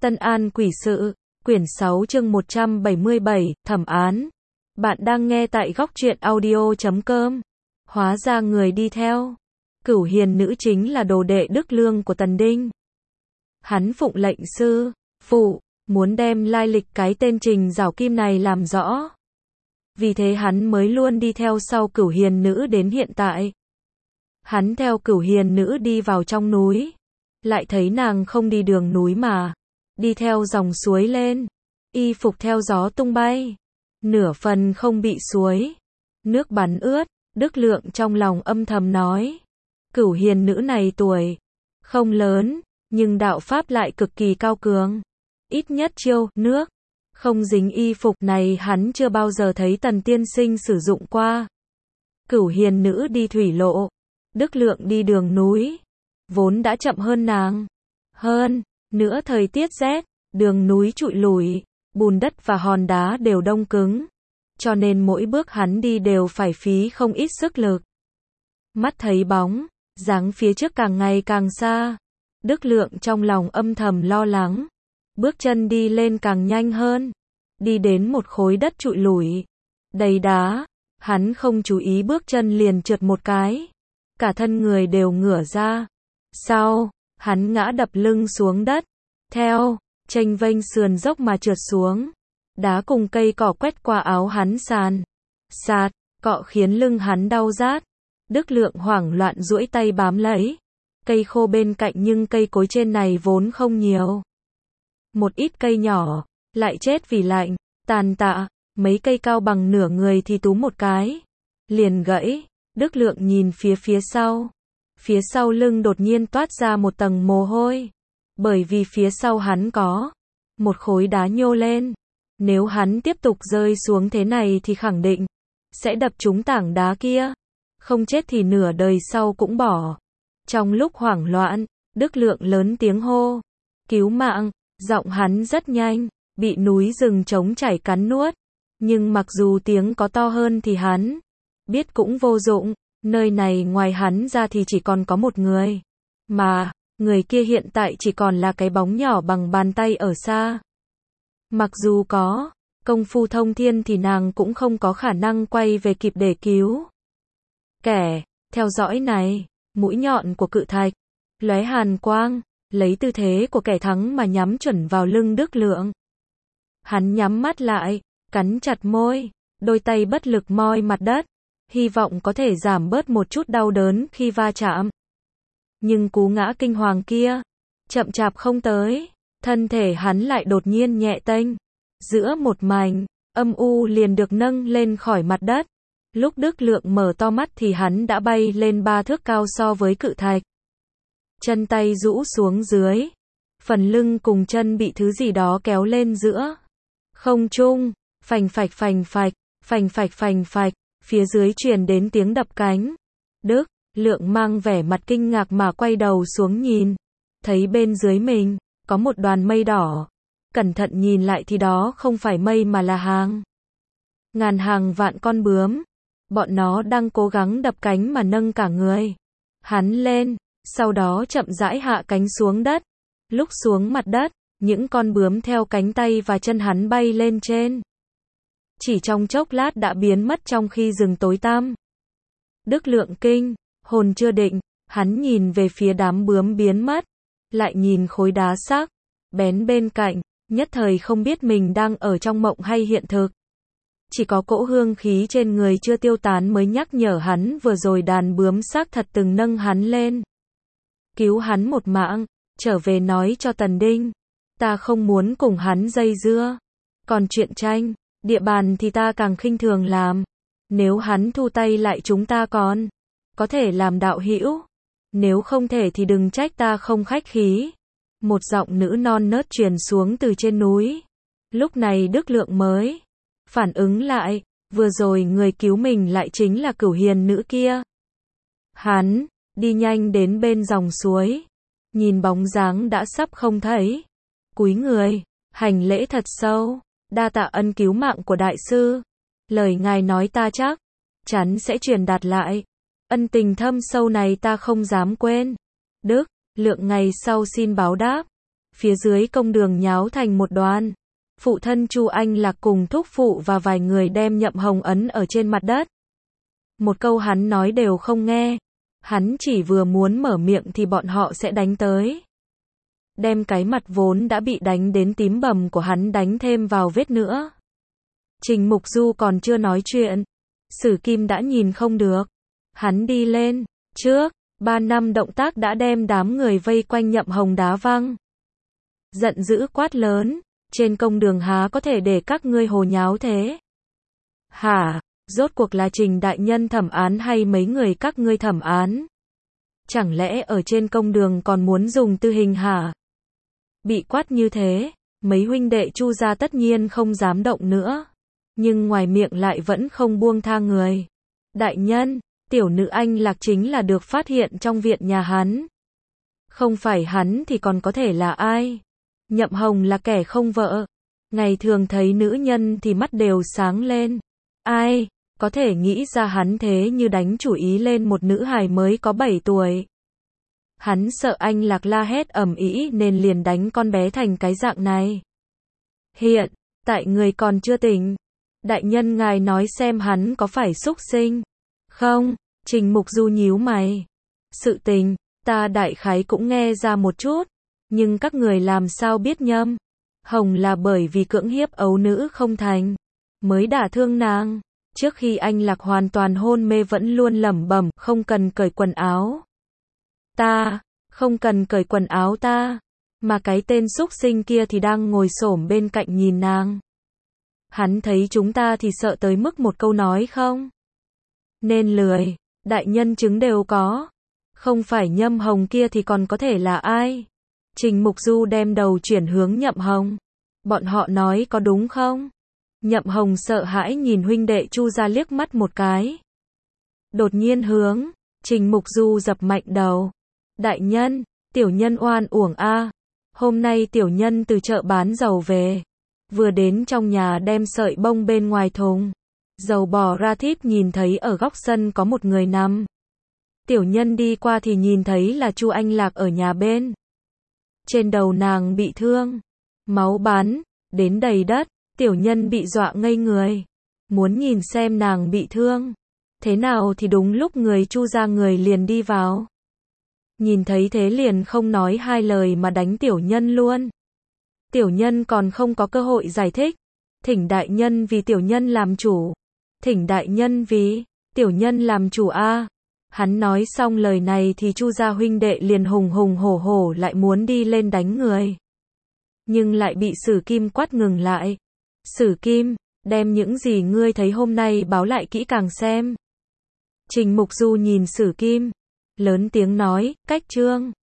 Tân An Quỷ Sự, quyển 6 chương 177, thẩm án. Bạn đang nghe tại góc truyện audio.com. Hóa ra người đi theo Cửu Hiền nữ chính là đồ đệ Đức Lương của Tần Đinh. Hắn phụng lệnh sư phụ, muốn đem lai lịch cái tên Trình Giảo Kim này làm rõ. Vì thế hắn mới luôn đi theo sau Cửu Hiền nữ đến hiện tại. Hắn theo Cửu Hiền nữ đi vào trong núi, lại thấy nàng không đi đường núi mà đi theo dòng suối lên, y phục theo gió tung bay, nửa phần không bị suối nước bắn ướt. Đức Lượng trong lòng âm thầm nói, Cửu Hiền nữ này tuổi không lớn, nhưng đạo pháp lại cực kỳ cao cường, ít nhất chiêu nước không dính. Y phục này hắn chưa bao giờ thấy Tần tiên sinh sử dụng qua. Cửu Hiền nữ đi thủy lộ, Đức Lượng đi đường núi, vốn đã chậm hơn nàng. Hơn nữa thời tiết rét, đường núi trụi lủi, bùn đất và hòn đá đều đông cứng, cho nên mỗi bước hắn đi đều phải phí không ít sức lực. Mắt thấy bóng dáng phía trước càng ngày càng xa, Đức Lượng trong lòng âm thầm lo lắng. Bước chân đi lên càng nhanh hơn, đi đến một khối đất trụi lủi, đầy đá, hắn không chú ý bước chân liền trượt một cái, cả thân người đều ngửa ra sau, hắn ngã đập lưng xuống đất, theo chênh vênh sườn dốc mà trượt xuống. Đá cùng cây cỏ quét qua áo hắn sàn sạt, cọ khiến lưng hắn đau rát. Đức Lượng hoảng loạn duỗi tay bám lấy cây khô bên cạnh, nhưng cây cối trên này vốn không nhiều. Một ít cây nhỏ lại chết vì lạnh, tàn tạ, mấy cây cao bằng nửa người thì túm một cái liền gãy. Đức Lượng nhìn phía sau lưng đột nhiên toát ra một tầng mồ hôi, bởi vì phía sau hắn có một khối đá nhô lên. Nếu hắn tiếp tục rơi xuống thế này thì khẳng định sẽ đập trúng tảng đá kia, không chết thì nửa đời sau cũng bỏ. Trong lúc hoảng loạn, Đức Lượng lớn tiếng hô cứu mạng. Giọng hắn rất nhanh, bị núi rừng trống chảy cắn nuốt, nhưng mặc dù tiếng có to hơn thì hắn biết cũng vô dụng. Nơi này ngoài hắn ra thì chỉ còn có một người, mà người kia hiện tại chỉ còn là cái bóng nhỏ bằng bàn tay ở xa. Mặc dù có công phu thông thiên thì nàng cũng không có khả năng quay về kịp để cứu. Kẻ theo dõi này, mũi nhọn của cự thạch lóe hàn quang, lấy tư thế của kẻ thắng mà nhắm chuẩn vào lưng Đức Lượng. Hắn nhắm mắt lại, cắn chặt môi, đôi tay bất lực moi mặt đất, hy vọng có thể giảm bớt một chút đau đớn khi va chạm. Nhưng cú ngã kinh hoàng kia chậm chạp không tới, thân thể hắn lại đột nhiên nhẹ tênh, giữa một mảnh âm u liền được nâng lên khỏi mặt đất. Lúc Đức Lượng mở to mắt thì hắn đã bay lên 3 thước cao so với cự thạch. Chân tay rũ xuống dưới, phần lưng cùng chân bị thứ gì đó kéo lên giữa không trung, phành phạch phành phạch, phành phạch phành phạch, phía dưới truyền đến tiếng đập cánh. Đức Lượng mang vẻ mặt kinh ngạc mà quay đầu xuống nhìn, thấy bên dưới mình có một đoàn mây đỏ. Cẩn thận nhìn lại thì đó không phải mây mà là ngàn hàng vạn con bướm. Bọn nó đang cố gắng đập cánh mà nâng cả người hắn lên, sau đó chậm rãi hạ cánh xuống đất. Lúc xuống mặt đất, những con bướm theo cánh tay và chân hắn bay lên trên. Chỉ trong chốc lát đã biến mất trong khi rừng tối tăm. Đức Lượng kinh hồn chưa định, hắn nhìn về phía đám bướm biến mất, lại nhìn khối đá sắc bén bên cạnh, nhất thời không biết mình đang ở trong mộng hay hiện thực. Chỉ có cỗ hương khí trên người chưa tiêu tán mới nhắc nhở hắn vừa rồi đàn bướm xác thật từng nâng hắn lên, cứu hắn một mạng. Trở về nói cho Tần Đinh, ta không muốn cùng hắn dây dưa. Còn chuyện tranh địa bàn thì ta càng khinh thường làm. Nếu hắn thu tay lại chúng ta còn có thể làm đạo hữu, nếu không thể thì đừng trách ta không khách khí. Một giọng nữ non nớt truyền xuống từ trên núi. Lúc này Đức Lượng mới phản ứng lại, vừa rồi người cứu mình lại chính là Cửu Hiền nữ kia. Hắn đi nhanh đến bên dòng suối, nhìn bóng dáng đã sắp không thấy, cúi người hành lễ thật sâu, đa tạ ân cứu mạng của đại sư. Lời ngài nói ta chắc chắn sẽ truyền đạt lại, ân tình thâm sâu này ta không dám quên. Đức Lượng ngày sau xin báo đáp. Phía dưới công đường nháo thành một đoàn. Phụ thân Chu Anh Lạc cùng thúc phụ và vài người đem Nhậm Hồng ấn ở trên mặt đất. Một câu hắn nói đều không nghe. Hắn chỉ vừa muốn mở miệng thì bọn họ sẽ đánh tới. Đem cái mặt vốn đã bị đánh đến tím bầm của hắn đánh thêm vào vết nữa. Trình Mục Du còn chưa nói chuyện. Sử Kim đã nhìn không được. Hắn đi lên. Trước, 3 năm động tác đã đem đám người vây quanh Nhậm Hồng đá văng. Giận dữ quát lớn. Trên công đường há có thể để các ngươi hồ nháo thế? Hả? Rốt cuộc là Trình đại nhân thẩm án hay mấy người các ngươi thẩm án? Chẳng lẽ ở trên công đường còn muốn dùng tư hình hả? Bị quát như thế, mấy huynh đệ Chu gia tất nhiên không dám động nữa. Nhưng ngoài miệng lại vẫn không buông tha người. Đại nhân, tiểu nữ Anh Lạc chính là được phát hiện trong viện nhà hắn. Không phải hắn thì còn có thể là ai? Nhậm Hồng là kẻ không vợ. Ngày thường thấy nữ nhân thì mắt đều sáng lên. Ai có thể nghĩ ra hắn thế như đánh chủ ý lên một nữ hài mới có 7 tuổi. Hắn sợ Anh Lạc la hét ầm ĩ nên liền đánh con bé thành cái dạng này. Hiện tại người còn chưa tỉnh. Đại nhân ngài nói xem hắn có phải súc sinh không? Trình Mục Du nhíu mày. Sự tình ta đại khái cũng nghe ra một chút, nhưng các người làm sao biết Nhâm Hồng là bởi vì cưỡng hiếp ấu nữ không thành mới đả thương nàng. Trước khi Anh Lạc hoàn toàn hôn mê vẫn luôn lẩm bẩm không cần cởi quần áo. Ta không cần cởi quần áo ta. Mà cái tên súc sinh kia thì đang ngồi xổm bên cạnh nhìn nàng. Hắn thấy chúng ta thì sợ tới mức một câu nói không nên lười. Đại nhân chứng đều có. Không phải Nhâm Hồng kia thì còn có thể là ai? Trình Mục Du đem đầu chuyển hướng Nhậm Hồng. Bọn họ nói có đúng không? Nhậm Hồng sợ hãi nhìn huynh đệ Chu gia liếc mắt một cái. Đột nhiên hướng Trình Mục Du dập mạnh đầu. Đại nhân, tiểu nhân oan uổng a. Hôm nay tiểu nhân từ chợ bán dầu về. Vừa đến trong nhà đem sợi bông bên ngoài thùng dầu bò ra thít nhìn thấy ở góc sân có một người nằm. Tiểu nhân đi qua thì nhìn thấy là Chu Anh Lạc ở nhà bên. Trên đầu nàng bị thương. Máu bắn đến đầy đất. Tiểu nhân bị dọa ngây người. Muốn nhìn xem nàng bị thương thế nào thì đúng lúc người Chu gia người liền đi vào. Nhìn thấy thế liền không nói hai lời mà đánh tiểu nhân luôn. Tiểu nhân còn không có cơ hội giải thích. Thỉnh đại nhân vì tiểu nhân làm chủ. Thỉnh đại nhân vì tiểu nhân làm chủ a. Hắn nói xong lời này thì Chu gia huynh đệ liền hùng hùng hổ hổ lại muốn đi lên đánh người. Nhưng lại bị Sử Kim quát ngừng lại. Sử Kim, đem những gì ngươi thấy hôm nay báo lại kỹ càng xem. Trình Mục Du nhìn Sử Kim, lớn tiếng nói, cách trương.